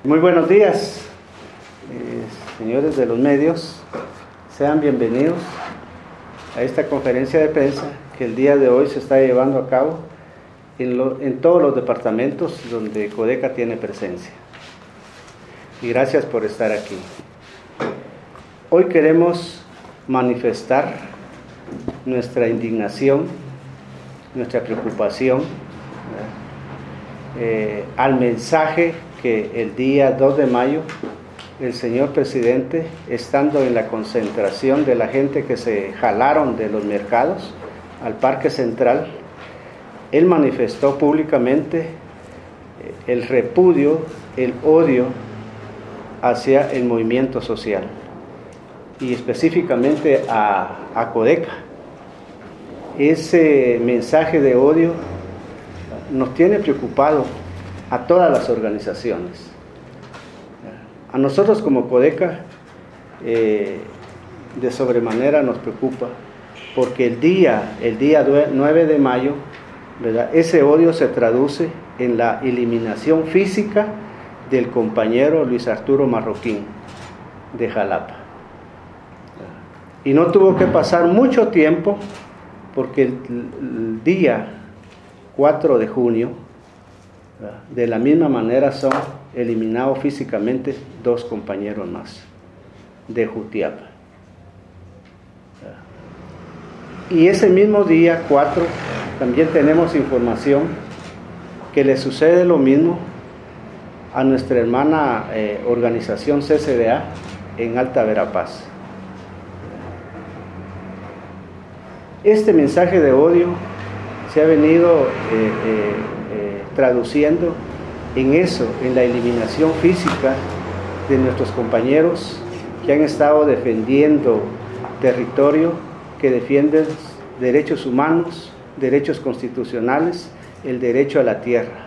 Muy buenos días, señores de los medios, sean bienvenidos a esta conferencia de prensa que el día de hoy se está llevando a cabo en todos los departamentos donde Codeca tiene presencia. Y gracias por estar aquí. Hoy queremos manifestar nuestra indignación, nuestra preocupación al mensaje que el día 2 de mayo el señor presidente, estando en la concentración de la gente que se jalaron de los mercados al Parque Central, él manifestó públicamente el repudio, el odio hacia el movimiento social y específicamente a Codeca. Ese mensaje de odio nos tiene preocupado a todas las organizaciones. A nosotros como Codeca de sobremanera nos preocupa porque el día 9 de mayo, ¿verdad?, ese odio se traduce en la eliminación física del compañero Luis Arturo Marroquín de Jalapa. Y no tuvo que pasar mucho tiempo porque el día 4 de junio, de la misma manera son eliminados físicamente dos compañeros más de Jutiapa. Y ese mismo día 4 también tenemos información que le sucede lo mismo a nuestra hermana organización CCDA en Alta Verapaz. Este mensaje de odio se ha venido traduciendo en eso, en la eliminación física de nuestros compañeros que han estado defendiendo territorio, que defienden derechos humanos, derechos constitucionales, el derecho a la tierra.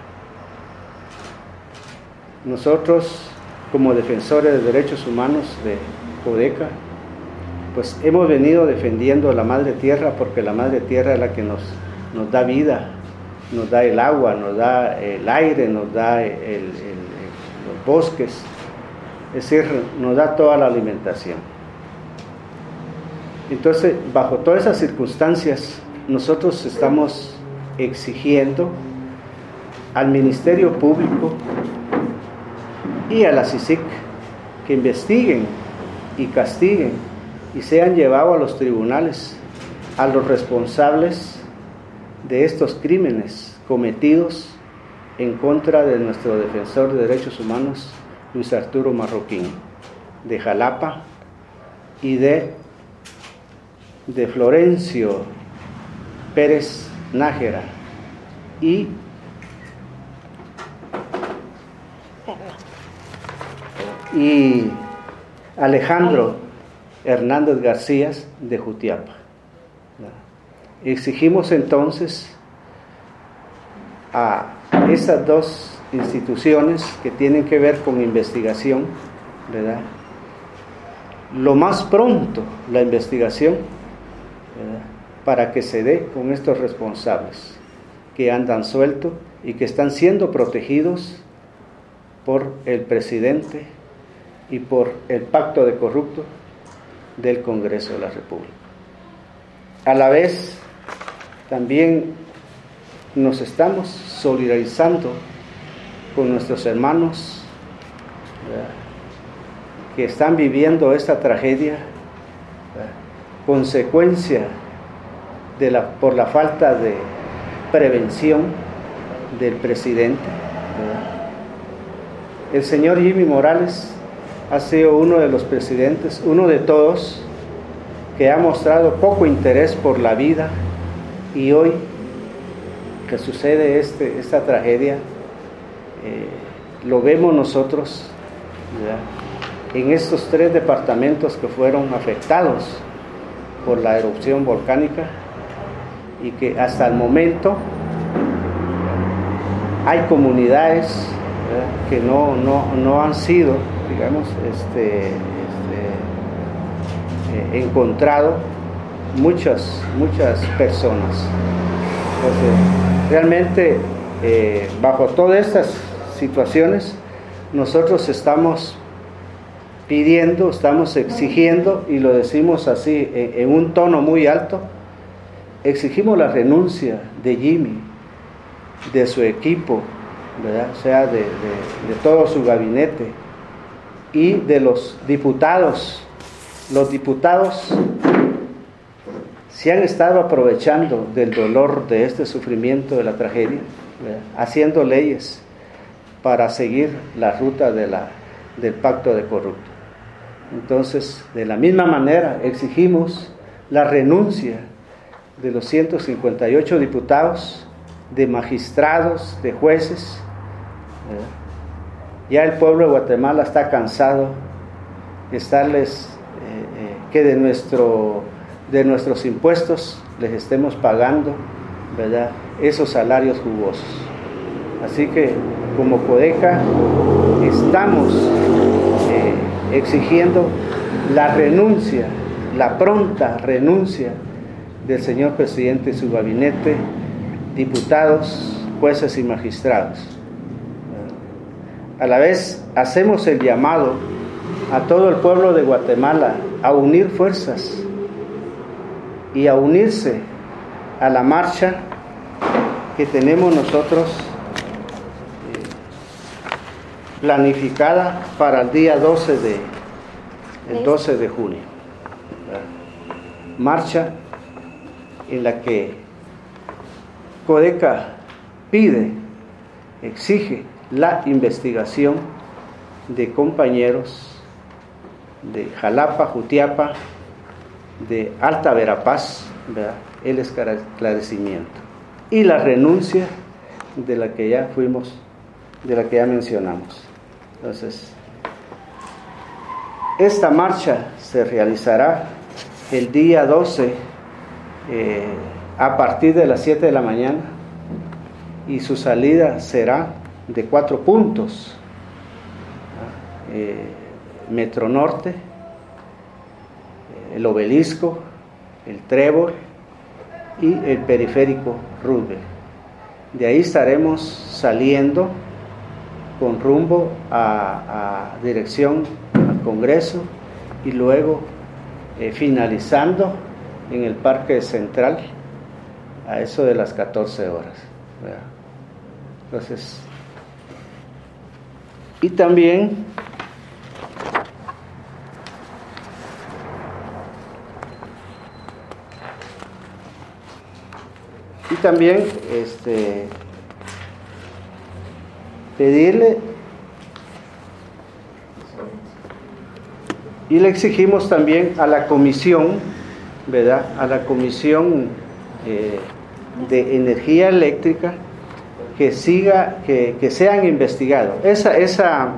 Nosotros, como defensores de derechos humanos de Codeca, pues hemos venido defendiendo la madre tierra porque la madre tierra es la que nos da vida, nos da el agua, nos da el aire, nos da los bosques, es decir, nos da toda la alimentación. Entonces, bajo todas esas circunstancias, nosotros estamos exigiendo al Ministerio Público y a la CICIG que investiguen y castiguen y sean llevados a los tribunales a los responsables de estos crímenes cometidos en contra de nuestro defensor de derechos humanos, Luis Arturo Marroquín, de Jalapa, y de Florencio Pérez Nájera y Alejandro Hernández García de Jutiapa. Exigimos entonces a esas dos instituciones que tienen que ver con investigación, ¿verdad?, lo más pronto la investigación, ¿verdad?, para que se dé con estos responsables que andan sueltos y que están siendo protegidos por el presidente y por el pacto de corruptos del Congreso de la República. A la vez, también nos estamos solidarizando con nuestros hermanos, ¿verdad?, que están viviendo esta tragedia, ¿verdad?, consecuencia por la falta de prevención del presidente, ¿verdad? El señor Jimmy Morales ha sido uno de los presidentes, uno de todos, que ha mostrado poco interés por la vida, y hoy que sucede esta tragedia, lo vemos nosotros, ¿verdad?, en estos 3 departamentos que fueron afectados por la erupción volcánica y que hasta el momento hay comunidades, ¿verdad?, que no han sido, digamos, encontrado muchas personas. Entonces, realmente, bajo todas estas situaciones, nosotros estamos pidiendo, estamos exigiendo, y lo decimos así en un tono muy alto, exigimos la renuncia de Jimmy, de su equipo, ¿verdad? O sea, de todo su gabinete y de los diputados. Los diputados se han estado aprovechando del dolor de este sufrimiento, de la tragedia, ¿verdad? Haciendo leyes para seguir la ruta del pacto de corrupto. Entonces, de la misma manera, exigimos la renuncia de los 158 diputados, de magistrados, de jueces, ¿verdad? Ya el pueblo de Guatemala está cansado de estarles, que de nuestros impuestos les estemos pagando, ¿verdad?, esos salarios jugosos. Así que como Codeca estamos exigiendo la renuncia, la pronta renuncia del señor presidente y su gabinete, diputados, jueces y magistrados. A la vez hacemos el llamado a todo el pueblo de Guatemala a unir fuerzas y a unirse a la marcha que tenemos nosotros planificada para el día 12 de junio. Marcha en la que Codeca pide, exige la investigación de compañeros de Jalapa, Jutiapa, de Alta Verapaz, ¿verdad?, el esclarecimiento y la renuncia de la que ya mencionamos. Entonces, esta marcha se realizará el día 12 a partir de las 7 de la mañana, y su salida será de 4 puntos: Metro Norte, el Obelisco, el Trébol y el Periférico Roosevelt. De ahí estaremos saliendo con rumbo a dirección al Congreso, y luego finalizando en el Parque Central a eso de las 14 horas, ¿verdad? Entonces, y también pedirle, y le exigimos también a la comisión, ¿verdad?, a la comisión de energía eléctrica, que sean investigados. Esa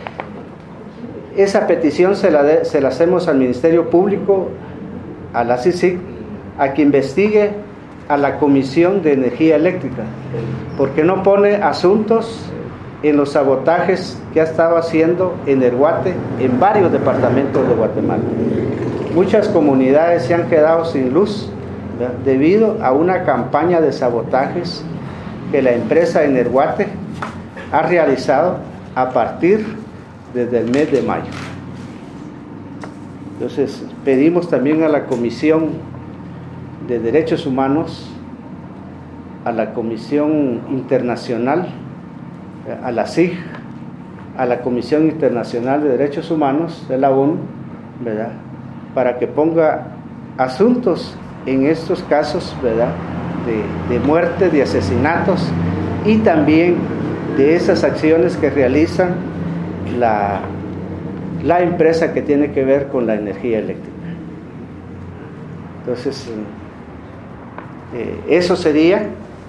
petición se la hacemos al Ministerio Público, a la CICIG, a que investigue a la Comisión de Energía Eléctrica, porque no pone asuntos en los sabotajes que ha estado haciendo Energuate en varios departamentos de Guatemala. Muchas comunidades se han quedado sin luz, ¿verdad?, debido a una campaña de sabotajes que la empresa Energuate ha realizado a partir desde el mes de mayo. Entonces, pedimos también a la Comisión de Derechos Humanos, a la Comisión Internacional, a la CIG, a la Comisión Internacional de Derechos Humanos de la ONU, ¿verdad?, para que ponga asuntos en estos casos, ¿verdad?, de muerte, de asesinatos, y también de esas acciones que realizan la empresa que tiene que ver con la energía eléctrica. Entonces, eso sería.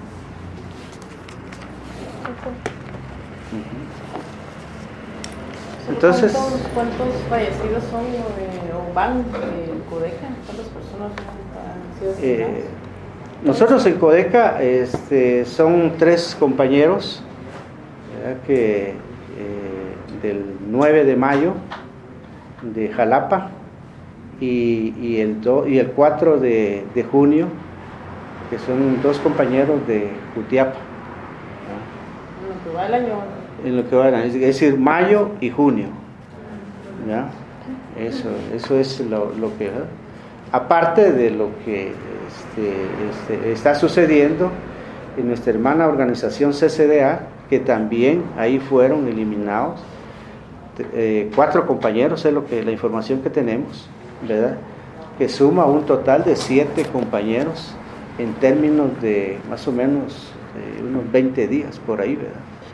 Entonces, ¿cuántos fallecidos son o van en Codeca? ¿Cuántas personas han sido asesinadas? Nosotros en Codeca son 3 compañeros, ¿verdad?, que del 9 de mayo de Jalapa y el 4 de junio, que son 2 compañeros de Jutiapa. Bueno, que va el año En lo que van a, es decir, mayo y junio. ¿Ya? Eso es lo que... Aparte de lo que está sucediendo en nuestra hermana organización CCDA, que también ahí fueron eliminados 4 compañeros, es la información que tenemos, ¿verdad? Que suma un total de 7 compañeros en términos de más o menos unos 20 días por ahí, ¿verdad?